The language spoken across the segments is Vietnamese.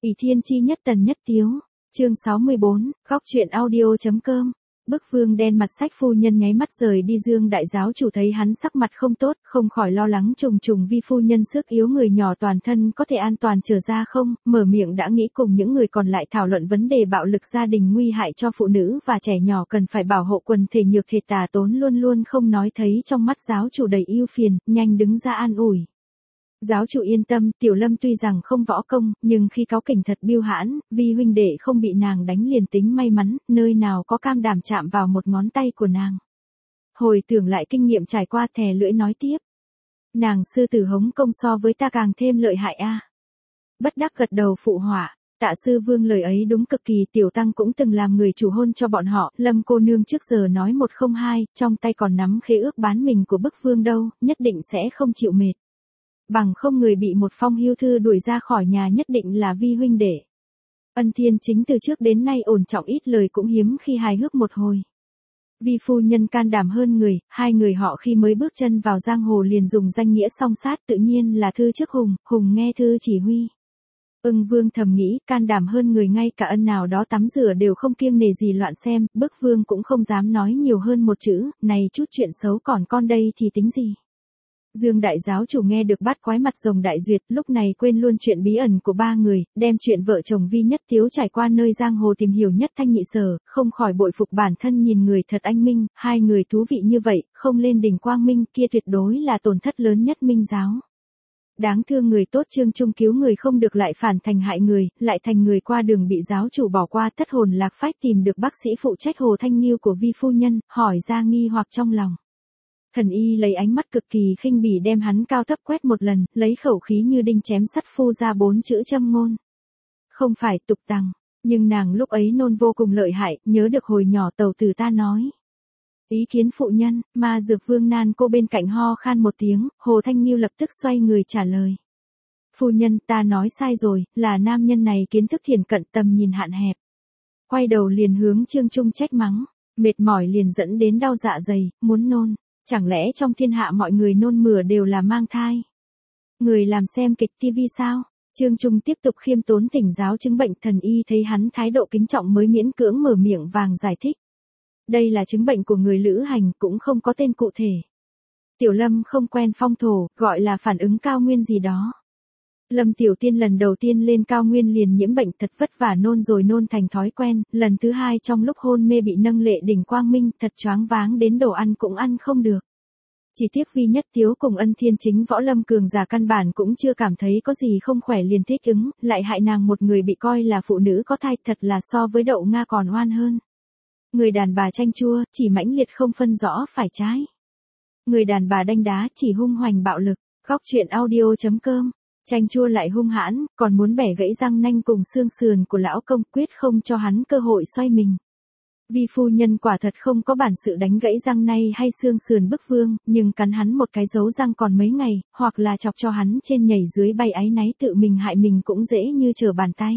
ỷ thiên chi nhất tần nhất tiếu, chương 64, góc truyện audio.com. Bức vương đen mặt sách phu nhân nháy mắt rời đi. Dương đại giáo chủ thấy hắn sắc mặt không tốt, không khỏi lo lắng trùng trùng. Vi phu nhân sức yếu người nhỏ toàn thân có thể an toàn trở ra không, mở miệng đã nghĩ cùng những người còn lại thảo luận vấn đề bạo lực gia đình nguy hại cho phụ nữ và trẻ nhỏ cần phải bảo hộ quần thể nhược thể tà tốn luôn luôn không nói thấy trong mắt giáo chủ đầy ưu phiền, nhanh đứng ra an ủi. Giáo chủ yên tâm, Tiểu Lâm tuy rằng không võ công, nhưng khi cáu kỉnh thật biêu hãn, vì huynh đệ không bị nàng đánh liền tính may mắn, nơi nào có cam đảm chạm vào một ngón tay của nàng. Hồi tưởng lại kinh nghiệm trải qua, thè lưỡi nói tiếp. Nàng sư tử hống công so với ta càng thêm lợi hại a. Bất đắc gật đầu phụ họa. Tạ sư vương lời ấy đúng cực kỳ, tiểu tăng cũng từng làm người chủ hôn cho bọn họ, Lâm cô nương trước giờ nói 102, trong tay còn nắm khế ước bán mình của bức vương đâu, nhất định sẽ không chịu mệt. Bằng không người bị một phong hưu thư đuổi ra khỏi nhà nhất định là vi huynh đệ. Ân Thiên Chính từ trước đến nay ổn trọng ít lời cũng hiếm khi hài hước một hồi. Vi phu nhân can đảm hơn người, hai người họ khi mới bước chân vào giang hồ liền dùng danh nghĩa song sát, tự nhiên là thư trước hùng, hùng nghe thư chỉ huy. Vương thầm nghĩ, can đảm hơn người, ngay cả ân nào đó tắm rửa đều không kiêng nể gì loạn xem, bức vương cũng không dám nói nhiều hơn một chữ, này chút chuyện xấu còn con đây thì tính gì. Dương đại giáo chủ nghe được bát quái mặt rồng đại duyệt, lúc này quên luôn chuyện bí ẩn của ba người, đem chuyện vợ chồng Vi Nhất Tiếu trải qua nơi giang hồ tìm hiểu nhất thanh nhị sở, không khỏi bội phục bản thân nhìn người thật anh minh, hai người thú vị như vậy, không lên đỉnh quang minh kia tuyệt đối là tổn thất lớn nhất minh giáo. Đáng thương người tốt Trương Trung cứu người không được lại phản thành hại người, lại thành người qua đường bị giáo chủ bỏ qua, thất hồn lạc phách tìm được bác sĩ phụ trách Hồ Thanh Nghiêu của Vi phu nhân, hỏi ra nghi hoặc trong lòng. Thần y lấy ánh mắt cực kỳ khinh bỉ đem hắn cao thấp quét một lần, lấy khẩu khí như đinh chém sắt phun ra 4 chữ châm ngôn. Không phải tục tằng, nhưng nàng lúc ấy nôn vô cùng lợi hại, nhớ được hồi nhỏ tàu tử ta nói. Ý kiến phụ nhân, ma dược vương nan cô bên cạnh ho khan một tiếng, Hồ Thanh Nghiêu lập tức xoay người trả lời. Phu nhân, ta nói sai rồi, là nam nhân này kiến thức thiển cận, tầm nhìn hạn hẹp. Quay đầu liền hướng Trương Trung trách mắng, mệt mỏi liền dẫn đến đau dạ dày, muốn nôn. Chẳng lẽ trong thiên hạ mọi người nôn mửa đều là mang thai? Người làm xem kịch TV sao? Trương Trung tiếp tục khiêm tốn thỉnh giáo chứng bệnh, thần y thấy hắn thái độ kính trọng mới miễn cưỡng mở miệng vàng giải thích. Đây là chứng bệnh của người lữ hành, cũng không có tên cụ thể. Tiểu Lâm không quen phong thổ, gọi là phản ứng cao nguyên gì đó. Lâm Tiểu Tiên lần đầu tiên lên cao nguyên liền nhiễm bệnh, thật vất vả nôn rồi nôn thành thói quen, lần thứ hai trong lúc hôn mê bị nâng lệ đỉnh quang minh, thật choáng váng đến đồ ăn cũng ăn không được. Chỉ tiếc Vi Nhất Tiếu cùng Ân Thiên Chính võ lâm cường giả căn bản cũng chưa cảm thấy có gì không khỏe liền thích ứng, lại hại nàng một người bị coi là phụ nữ có thai, thật là so với đậu Nga còn oan hơn. Người đàn bà chanh chua, chỉ mãnh liệt không phân rõ phải trái. Người đàn bà đanh đá, chỉ hung hoành bạo lực. Góc truyện audio.com. Chanh chua lại hung hãn, còn muốn bẻ gãy răng nanh cùng xương sườn của lão công, quyết không cho hắn cơ hội xoay mình. Vi phu nhân quả thật không có bản sự đánh gãy răng nay hay xương sườn bức vương, nhưng cắn hắn một cái dấu răng còn mấy ngày, hoặc là chọc cho hắn trên nhảy dưới bay áy náy tự mình hại mình cũng dễ như trở bàn tay.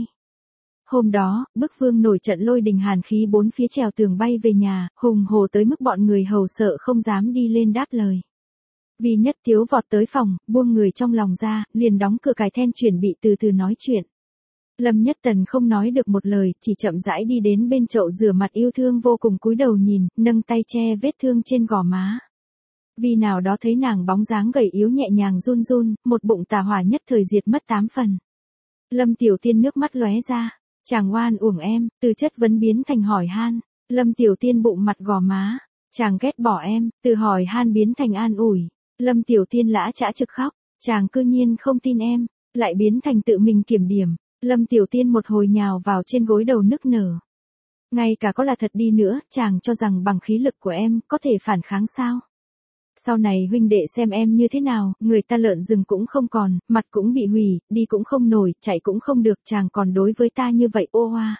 Hôm đó, bức vương nổi trận lôi đình hàn khí bốn phía trèo tường bay về nhà, hùng hồ tới mức bọn người hầu sợ không dám đi lên đáp lời. Vi Nhất Tiếu vọt tới phòng, buông người trong lòng ra, liền đóng cửa cài then chuẩn bị từ từ nói chuyện. Lâm Nhất Tần không nói được một lời, chỉ chậm rãi đi đến bên chậu rửa mặt yêu thương vô cùng cúi đầu nhìn, nâng tay che vết thương trên gò má. Vì nào đó thấy nàng bóng dáng gầy yếu nhẹ nhàng run run, một bụng tà hỏa nhất thời diệt mất 8 phần. Lâm Tiểu Tiên nước mắt lóe ra, chàng oan uổng em, từ chất vấn biến thành hỏi han. Lâm Tiểu Tiên bụng mặt gò má, chàng ghét bỏ em, từ hỏi han biến thành an ủi. Lâm Tiểu Tiên lã chã trực khóc, chàng cư nhiên không tin em, lại biến thành tự mình kiểm điểm. Lâm Tiểu Tiên một hồi nhào vào trên gối đầu nức nở. Ngay cả có là thật đi nữa, chàng cho rằng bằng khí lực của em, có thể phản kháng sao? Sau này huynh đệ xem em như thế nào, người ta lợn rừng cũng không còn, mặt cũng bị hủy, đi cũng không nổi, chạy cũng không được, chàng còn đối với ta như vậy ô hoa.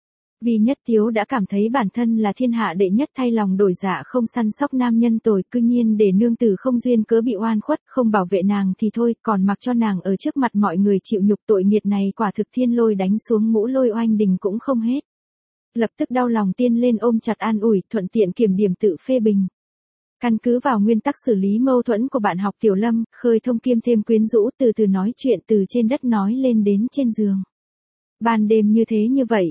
Vì Nhất Tiếu đã cảm thấy bản thân là thiên hạ đệ nhất, thay lòng đổi dạ không săn sóc nam nhân tồi, cư nhiên để nương tử không duyên cớ bị oan khuất, không bảo vệ nàng thì thôi, còn mặc cho nàng ở trước mặt mọi người chịu nhục, tội nghiệt này quả thực thiên lôi đánh xuống mũ lôi oanh đình cũng không hết. Lập tức đau lòng tiên lên ôm chặt an ủi, thuận tiện kiểm điểm tự phê bình. Căn cứ vào nguyên tắc xử lý mâu thuẫn của bạn học Tiểu Lâm, khơi thông kiêm thêm quyến rũ, từ từ nói chuyện từ trên đất nói lên đến trên giường. Ban đêm như thế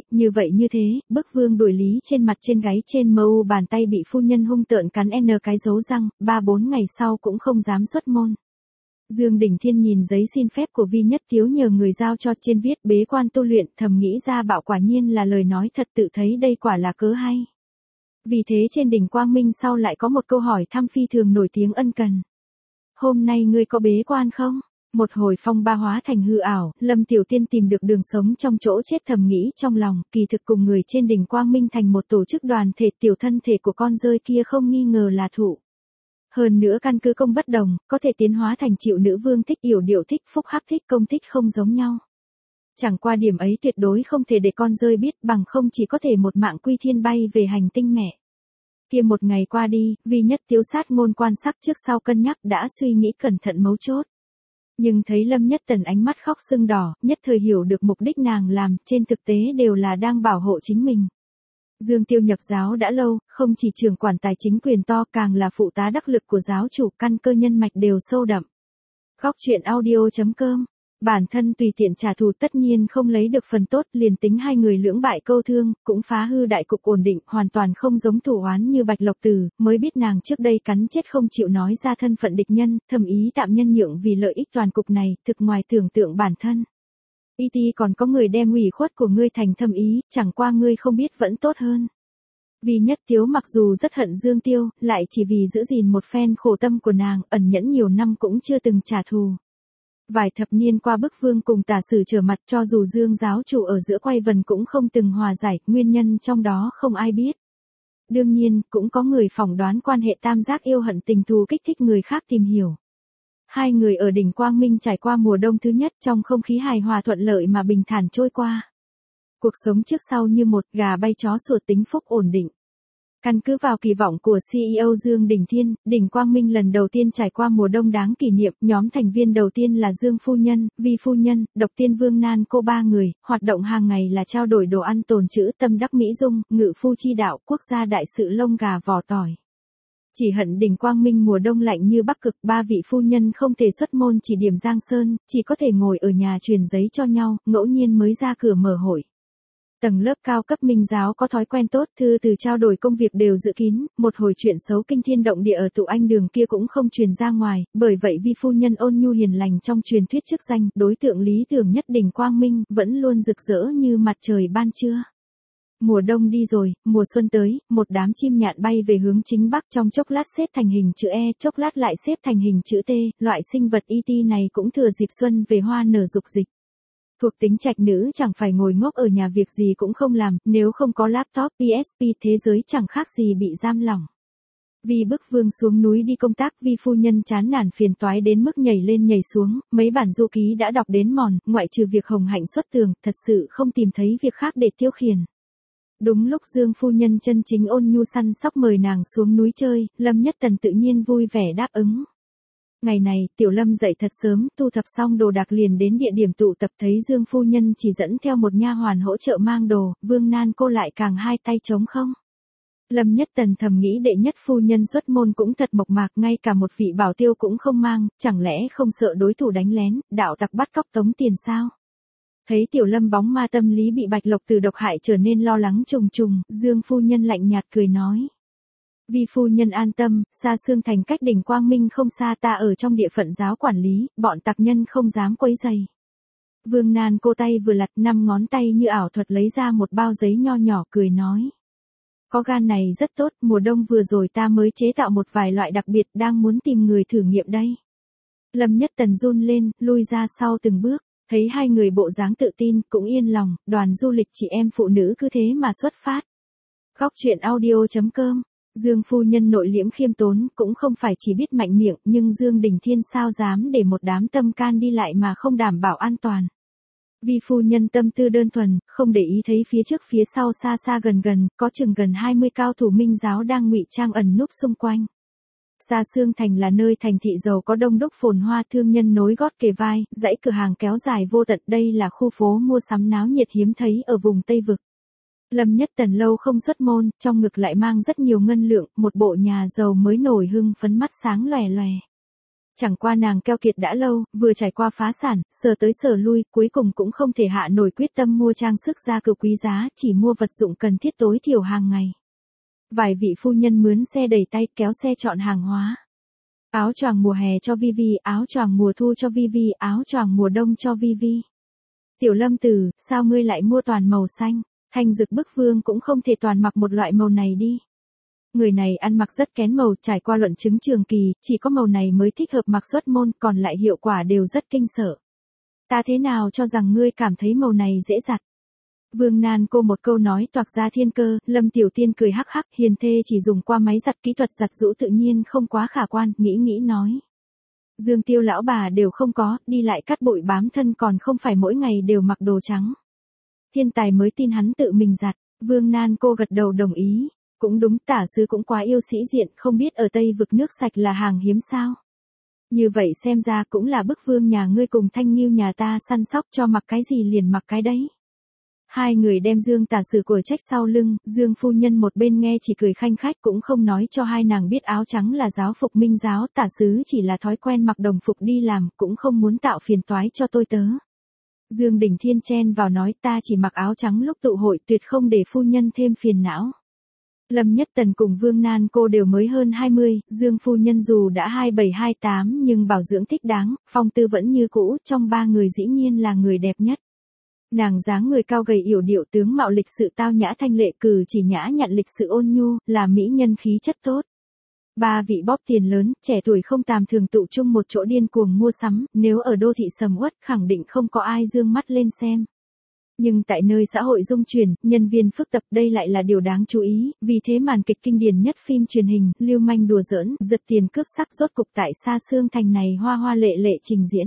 như thế, bức vương đuổi lý trên mặt trên gáy trên mu bàn tay bị phu nhân hung tợn cắn cái dấu răng, 3-4 ngày sau cũng không dám xuất môn. Dương Đình Thiên nhìn giấy xin phép của Vi Nhất Tiếu nhờ người giao cho trên viết bế quan tu luyện, thầm nghĩ ra bảo quả nhiên là lời nói thật, tự thấy đây quả là cớ hay. Vì thế trên đỉnh Quang Minh sau lại có một câu hỏi thăm phi thường nổi tiếng ân cần. Hôm nay ngươi có bế quan không? Một hồi phong ba hóa thành hư ảo, Lâm Tiểu Tiên tìm được đường sống trong chỗ chết, thầm nghĩ trong lòng, kỳ thực cùng người trên đỉnh Quang Minh thành một tổ chức đoàn thể, tiểu thân thể của con rơi kia không nghi ngờ là thụ. Hơn nữa căn cứ công bất đồng, có thể tiến hóa thành chịu nữ vương thích, yểu điệu thích, phúc hắc thích, công thích không giống nhau. Chẳng qua điểm ấy tuyệt đối không thể để con rơi biết, bằng không chỉ có thể một mạng quy thiên bay về hành tinh mẹ. Kia một ngày qua đi, Vi Nhất Tiếu sát ngôn quan sắc trước sau cân nhắc đã suy nghĩ cẩn thận mấu chốt. Nhưng thấy Lâm Nhất Tần ánh mắt khóc sưng đỏ, nhất thời hiểu được mục đích nàng làm, trên thực tế đều là đang bảo hộ chính mình. Dương Tiêu nhập giáo đã lâu, không chỉ trưởng quản tài chính quyền to, càng là phụ tá đắc lực của giáo chủ, căn cơ nhân mạch đều sâu đậm. Góc truyện audio.com. Bản thân tùy tiện trả thù tất nhiên không lấy được phần tốt, liền tính hai người lưỡng bại câu thương, cũng phá hư đại cục ổn định, hoàn toàn không giống thủ oán như Bạch Lộc Tử, mới biết nàng trước đây cắn chết không chịu nói ra thân phận địch nhân, thầm ý tạm nhân nhượng vì lợi ích toàn cục này, thực ngoài tưởng tượng bản thân. Y còn có người đem ủy khuất của ngươi thành thâm ý, chẳng qua ngươi không biết vẫn tốt hơn. Vì Nhất Tiếu mặc dù rất hận Dương Tiêu, lại chỉ vì giữ gìn một phen khổ tâm của nàng, ẩn nhẫn nhiều năm cũng chưa từng trả thù. Vài thập niên qua bức vương cùng tả sử trở mặt, cho dù Dương giáo chủ ở giữa quay vần cũng không từng hòa giải, nguyên nhân trong đó không ai biết. Đương nhiên, cũng có người phỏng đoán quan hệ tam giác yêu hận tình thù kích thích người khác tìm hiểu. Hai người ở đỉnh Quang Minh trải qua mùa đông thứ nhất trong không khí hài hòa thuận lợi mà bình thản trôi qua. Cuộc sống trước sau như một, gà bay chó sủa, tính phúc ổn định. Căn cứ vào kỳ vọng của CEO Dương Đình Thiên, đỉnh Quang Minh lần đầu tiên trải qua mùa đông đáng kỷ niệm, nhóm thành viên đầu tiên là Dương Phu Nhân, Vi Phu Nhân, Độc Tiên Vương Nan cô 3 người, hoạt động hàng ngày là trao đổi đồ ăn tồn trữ, tâm đắc mỹ dung, ngự phu chi đạo, quốc gia đại sự lông gà vỏ tỏi. Chỉ hận đỉnh Quang Minh mùa đông lạnh như Bắc Cực, 3 vị phu nhân không thể xuất môn chỉ điểm Giang Sơn, chỉ có thể ngồi ở nhà truyền giấy cho nhau, ngẫu nhiên mới ra cửa mở hội. Tầng lớp cao cấp Minh giáo có thói quen tốt, thư từ trao đổi công việc đều giữ kín, một hồi chuyện xấu kinh thiên động địa ở tụ anh đường kia cũng không truyền ra ngoài, bởi vậy Vi phu nhân ôn nhu hiền lành trong truyền thuyết chức danh, đối tượng lý tưởng nhất đỉnh Quang Minh, vẫn luôn rực rỡ như mặt trời ban trưa. Mùa đông đi rồi, mùa xuân tới, một đám chim nhạn bay về hướng chính bắc, trong chốc lát xếp thành hình chữ E, chốc lát lại xếp thành hình chữ T, loại sinh vật ET này cũng thừa dịp xuân về hoa nở dục dịch. Thuộc tính trạch nữ chẳng phải ngồi ngốc ở nhà việc gì cũng không làm, nếu không có laptop, PSP thế giới chẳng khác gì bị giam lỏng. Vì bức vương xuống núi đi công tác, Vi phu nhân chán nản phiền toái đến mức nhảy lên nhảy xuống, mấy bản du ký đã đọc đến mòn, ngoại trừ việc hồng hạnh xuất tường, thật sự không tìm thấy việc khác để tiêu khiển. Đúng lúc Dương phu nhân chân chính ôn nhu săn sóc mời nàng xuống núi chơi, Lâm Nhất Tần tự nhiên vui vẻ đáp ứng. Ngày này, Tiểu Lâm dậy thật sớm, thu thập xong đồ đạc liền đến địa điểm tụ tập, thấy Dương phu nhân chỉ dẫn theo một nha hoàn hỗ trợ mang đồ, Vương Nan cô lại càng hai tay trống không. Lâm Nhất Tần thầm nghĩ đệ nhất phu nhân xuất môn cũng thật mộc mạc, ngay cả một vị bảo tiêu cũng không mang, chẳng lẽ không sợ đối thủ đánh lén, đạo tặc bắt cóc tống tiền sao? Thấy Tiểu Lâm bóng ma tâm lý bị Bạch Lộc Tử độc hại trở nên lo lắng trùng trùng, Dương phu nhân lạnh nhạt cười nói. Vi phu nhân an tâm, Sa Sương Thành cách đỉnh Quang Minh không xa, ta ở trong địa phận giáo quản lý, bọn tặc nhân không dám quấy rầy. Vương Nan cô tay vừa lật, 5 ngón tay như ảo thuật lấy ra một bao giấy nho nhỏ cười nói. Có gan này rất tốt, mùa đông vừa rồi ta mới chế tạo một vài loại đặc biệt, đang muốn tìm người thử nghiệm đây. Lâm Nhất Tần run lên, lui ra sau từng bước, thấy hai người bộ dáng tự tin, cũng yên lòng, đoàn du lịch chị em phụ nữ cứ thế mà xuất phát. Góc truyện audio.com. Dương phu nhân nội liễm khiêm tốn, cũng không phải chỉ biết mạnh miệng, nhưng Dương Đình Thiên sao dám để một đám tâm can đi lại mà không đảm bảo an toàn. Vi phu nhân tâm tư đơn thuần, không để ý thấy phía trước phía sau xa xa gần gần, có chừng gần 20 cao thủ Minh giáo đang ngụy trang ẩn núp xung quanh. Sa Sương Thành là nơi thành thị giàu có đông đúc phồn hoa, thương nhân nối gót kề vai, dãy cửa hàng kéo dài vô tận, đây là khu phố mua sắm náo nhiệt hiếm thấy ở vùng Tây Vực. Lâm Nhất Tần lâu không xuất môn, trong ngực lại mang rất nhiều ngân lượng, một bộ nhà giàu mới nổi hưng phấn, mắt sáng lòe lòe. Chẳng qua nàng keo kiệt đã lâu, vừa trải qua phá sản, sờ tới sờ lui, cuối cùng cũng không thể hạ nổi quyết tâm mua trang sức gia cừ quý giá, chỉ mua vật dụng cần thiết tối thiểu hàng ngày. Vài vị phu nhân mướn xe đẩy tay kéo xe chọn hàng hóa. Áo choàng mùa hè cho Vivi, áo choàng mùa thu cho Vivi, áo choàng mùa đông cho Vivi. Tiểu Lâm Tử, sao ngươi lại mua toàn màu xanh? Thanh Dực Bức Vương cũng không thể toàn mặc một loại màu này đi. Người này ăn mặc rất kén màu, trải qua luận chứng trường kỳ, chỉ có màu này mới thích hợp mặc xuất môn, còn lại hiệu quả đều rất kinh sợ. Ta thế nào cho rằng ngươi cảm thấy màu này dễ giặt? Vương Nan cô một câu nói toạc ra thiên cơ, Lâm Tiểu Tiên cười hắc hắc, hiền thê chỉ dùng qua máy giặt, kỹ thuật giặt giũ tự nhiên không quá khả quan, nghĩ nói. Dương Tiêu lão bà đều không có, đi lại cắt bụi bám thân còn không phải mỗi ngày đều mặc đồ trắng. Thiên tài mới tin hắn tự mình giặt, Vương Nan cô gật đầu đồng ý. Cũng đúng, tả sứ cũng quá yêu sĩ diện, không biết ở Tây vực nước sạch là hàng hiếm sao. Như vậy xem ra cũng là Bức Vương nhà ngươi cùng Thanh Nghiêu nhà ta săn sóc cho mặc cái gì liền mặc cái đấy. Hai người đem Dương tả sứ của trách sau lưng, Dương phu nhân một bên nghe chỉ cười khanh khách cũng không nói cho hai nàng biết áo trắng là giáo phục Minh giáo, tả sứ chỉ là thói quen mặc đồng phục đi làm, cũng không muốn tạo phiền toái cho tôi tớ. Dương Đình Thiên chen vào nói ta chỉ mặc áo trắng lúc tụ hội, tuyệt không để phu nhân thêm phiền não. Lâm Nhất Tần cùng Vương Nan cô đều mới hơn 20, Dương phu nhân dù đã 27-28 nhưng bảo dưỡng thích đáng, phong tư vẫn như cũ, trong ba người dĩ nhiên là người đẹp nhất. Nàng dáng người cao gầy yểu điệu, tướng mạo lịch sự tao nhã thanh lệ, cử chỉ nhã nhặn lịch sự ôn nhu, là mỹ nhân khí chất tốt. Ba vị bóp tiền lớn, trẻ tuổi không tàm thường tụ chung một chỗ điên cuồng mua sắm, nếu ở đô thị sầm uất khẳng định không có ai dương mắt lên xem. Nhưng tại nơi xã hội dung chuyển, nhân viên phức tạp, đây lại là điều đáng chú ý, vì thế màn kịch kinh điển nhất phim truyền hình, lưu manh đùa giỡn, giật tiền cướp sắc rốt cục tại Sa Sương Thành này hoa hoa lệ lệ trình diễn.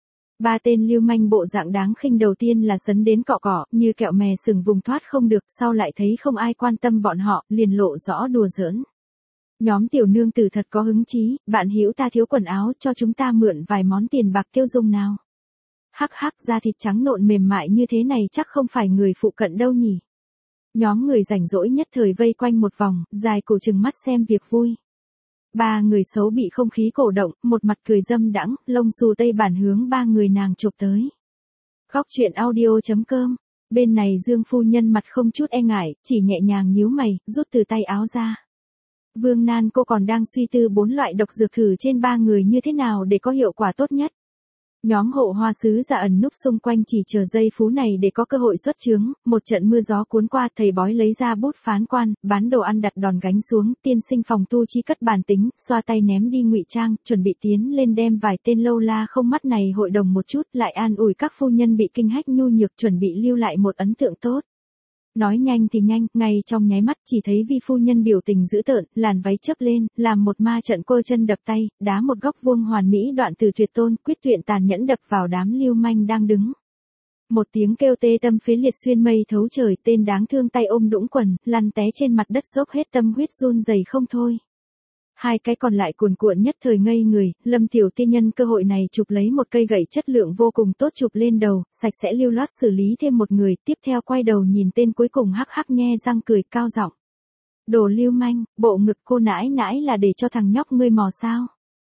Ba tên lưu manh bộ dạng đáng khinh đầu tiên là sấn đến cọ cỏ, như kẹo mè sừng vùng thoát không được, sau lại thấy không ai quan tâm bọn họ, liền lộ rõ đùa giỡn. Nhóm tiểu nương tử thật có hứng chí, bạn hữu ta thiếu quần áo, cho chúng ta mượn vài món tiền bạc tiêu dùng nào. Hắc hắc, da thịt trắng nộn mềm mại như thế này chắc không phải người phụ cận đâu nhỉ. Nhóm người rảnh rỗi nhất thời vây quanh một vòng, dài cổ trừng mắt xem việc vui. Ba người xấu bị không khí cổ động, một mặt cười dâm đãng, lông xù tây bản hướng ba người nàng chụp tới. Góc truyện audio.com. Bên này Dương phu nhân mặt không chút e ngại, chỉ nhẹ nhàng nhíu mày, rút từ tay áo ra. Vương Nan cô còn đang suy tư 4 loại độc dược thử trên ba người như thế nào để có hiệu quả tốt nhất. Nhóm hộ hoa sứ giả ẩn núp xung quanh chỉ chờ giây phú này để có cơ hội xuất chướng, một trận mưa gió cuốn qua, thầy bói lấy ra bút phán quan, bán đồ ăn đặt đòn gánh xuống, tiên sinh phòng tu chi cất bàn tính, xoa tay ném đi ngụy trang, chuẩn bị tiến lên đem vài tên lâu la không mắt này hội đồng một chút, lại an ủi các phu nhân bị kinh hách nhu nhược, chuẩn bị lưu lại một ấn tượng tốt. Nói nhanh thì nhanh, ngay trong nháy mắt chỉ thấy vi phu nhân biểu tình dữ tợn, làn váy chớp lên, làm một ma trận cô chân đập tay, đá một góc vuông hoàn mỹ đoạn từ tuyệt tôn, quyết tuyệt tàn nhẫn đập vào đám lưu manh đang đứng. Một tiếng kêu tê tâm phế liệt xuyên mây thấu trời, tên đáng thương tay ôm đũng quần, lăn té trên mặt đất dốc hết tâm huyết run rẩy không thôi. Hai cái còn lại cuồn cuộn nhất thời ngây người, Lâm Tiểu Tiên nhân cơ hội này chụp lấy một cây gậy chất lượng vô cùng tốt chụp lên đầu, sạch sẽ lưu loát xử lý thêm một người, tiếp theo quay đầu nhìn tên cuối cùng hắc hắc nhe răng cười cao giọng. Đồ lưu manh, bộ ngực cô nãi nãi là để cho thằng nhóc ngươi mò sao?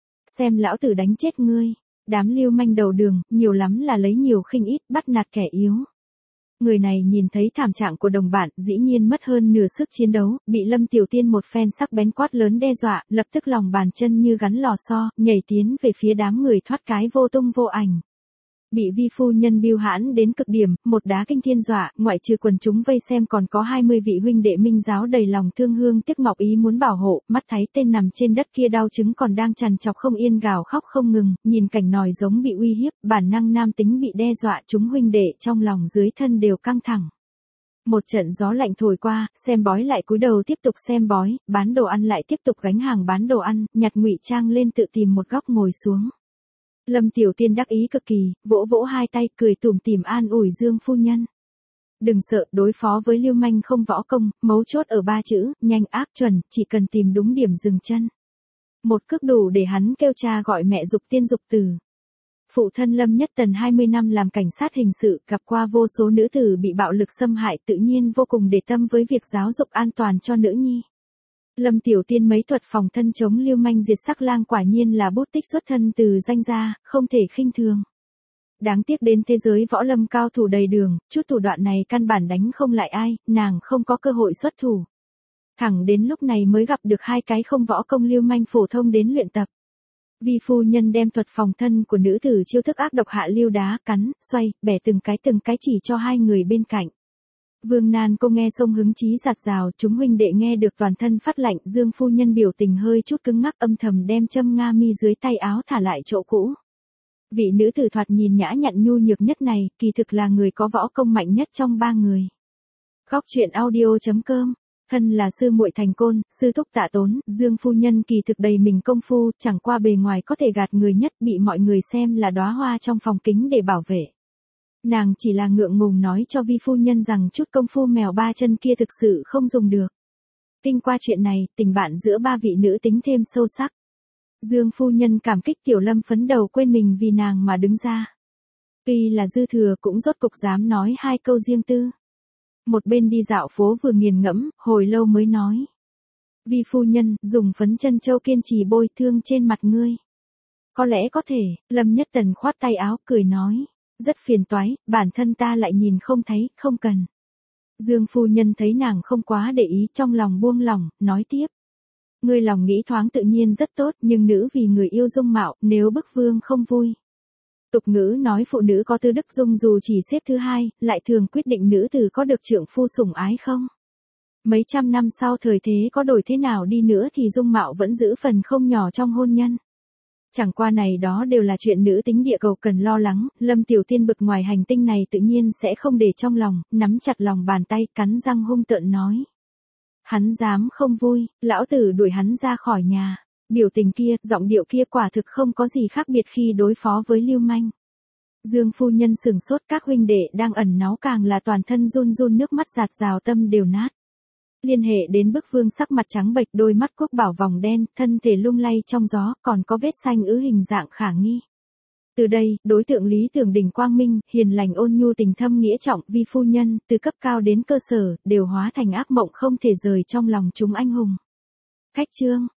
Xem lão tử đánh chết ngươi. Đám lưu manh đầu đường, nhiều lắm là lấy nhiều khinh ít, bắt nạt kẻ yếu. Người này nhìn thấy thảm trạng của đồng bạn, dĩ nhiên mất hơn nửa sức chiến đấu, bị Lâm Tiểu Tiên một phen sắc bén quát lớn đe dọa, lập tức lòng bàn chân như gắn lò xo, nhảy tiến về phía đám người thoát cái vô tung vô ảnh. Bị vi phu nhân bưu hãn đến cực điểm, một đá kinh thiên dọa, ngoại trừ quần chúng vây xem còn có 20 vị huynh đệ Minh giáo đầy lòng thương hương tiếc ngọc ý muốn bảo hộ, mắt thấy tên nằm trên đất kia đau chứng còn đang trằn trọc không yên gào khóc không ngừng, nhìn cảnh nòi giống bị uy hiếp, bản năng nam tính bị đe dọa, chúng huynh đệ trong lòng dưới thân đều căng thẳng. Một trận gió lạnh thổi qua, xem bói lại cúi đầu tiếp tục xem bói, bán đồ ăn lại tiếp tục gánh hàng bán đồ ăn, nhặt ngụy trang lên tự tìm một góc ngồi xuống. Lâm Tiểu Tiên đắc ý cực kỳ, vỗ vỗ hai tay cười tủm tỉm an ủi Dương phu nhân. Đừng sợ, đối phó với lưu manh không võ công, mấu chốt ở 3 chữ, nhanh áp chuẩn, chỉ cần tìm đúng điểm dừng chân. Một cước đủ để hắn kêu cha gọi mẹ dục tiên dục tử. Phụ thân Lâm Nhất Tần 20 năm làm cảnh sát hình sự, gặp qua vô số nữ tử bị bạo lực xâm hại, tự nhiên vô cùng để tâm với việc giáo dục an toàn cho nữ nhi. Lâm Tiểu Tiên mấy thuật phòng thân chống lưu manh diệt sắc lang quả nhiên là bút tích xuất thân từ danh gia, không thể khinh thường. Đáng tiếc đến thế giới võ lâm cao thủ đầy đường, chút thủ đoạn này căn bản đánh không lại ai, nàng không có cơ hội xuất thủ. Thẳng đến lúc này mới gặp được hai cái không võ công lưu manh phổ thông đến luyện tập. Vi phu nhân đem thuật phòng thân của nữ tử chiêu thức ác độc hạ lưu đá, cắn, xoay, bẻ từng cái chỉ cho hai người bên cạnh. Vương Nan cô nghe sông hứng chí giạt rào, chúng huynh đệ nghe được toàn thân phát lạnh, Dương phu nhân biểu tình hơi chút cứng ngắc âm thầm đem châm nga mi dưới tay áo thả lại chỗ cũ. Vị nữ tử thoạt nhìn nhã nhặn nhu nhược nhất này, kỳ thực là người có võ công mạnh nhất trong ba người. Góc truyện audio.com. Thân là sư muội Thành Côn, sư thúc Tạ Tốn, Dương phu nhân kỳ thực đầy mình công phu, chẳng qua bề ngoài có thể gạt người nhất, bị mọi người xem là đóa hoa trong phòng kính để bảo vệ. Nàng chỉ là ngượng ngùng nói cho vi phu nhân rằng chút công phu mèo ba chân kia thực sự không dùng được. Kinh qua chuyện này, tình bạn giữa ba vị nữ tính thêm sâu sắc. Dương phu nhân cảm kích Tiểu Lâm phấn đầu quên mình vì nàng mà đứng ra. Tuy là dư thừa cũng rốt cục dám nói hai câu riêng tư. Một bên đi dạo phố vừa nghiền ngẫm, hồi lâu mới nói. Vi phu nhân, dùng phấn chân châu kiên trì bôi thương trên mặt ngươi. Có lẽ có thể, Lâm Nhất Tần khoát tay áo cười nói. Rất phiền toái, bản thân ta lại nhìn không thấy, không cần. Dương phu nhân thấy nàng không quá để ý trong lòng buông lỏng, nói tiếp. Ngươi lòng nghĩ thoáng tự nhiên rất tốt, nhưng nữ vì người yêu dung mạo, nếu bức vương không vui. Tục ngữ nói phụ nữ có tư đức dung dù chỉ xếp thứ hai, lại thường quyết định nữ tử có được trượng phu sủng ái không. Mấy trăm năm sau thời thế có đổi thế nào đi nữa thì dung mạo vẫn giữ phần không nhỏ trong hôn nhân. Chẳng qua này đó đều là chuyện nữ tính địa cầu cần lo lắng, Lâm Tiểu Tiên bực ngoài hành tinh này tự nhiên sẽ không để trong lòng, nắm chặt lòng bàn tay cắn răng hung tợn nói. Hắn dám không vui, lão tử đuổi hắn ra khỏi nhà. Biểu tình kia, giọng điệu kia quả thực không có gì khác biệt khi đối phó với lưu manh. Dương phu nhân sừng sốt, các huynh đệ đang ẩn náu càng là toàn thân run run, nước mắt giạt rào, tâm đều nát. Liên hệ đến bức vương sắc mặt trắng bệch, đôi mắt quốc bảo vòng đen, thân thể lung lay trong gió, còn có vết xanh ứ hình dạng khả nghi. Từ đây, đối tượng lý tưởng đỉnh quang minh, hiền lành ôn nhu tình thâm nghĩa trọng, vi phu nhân, từ cấp cao đến cơ sở, đều hóa thành ác mộng không thể rời trong lòng chúng anh hùng. Khách chương.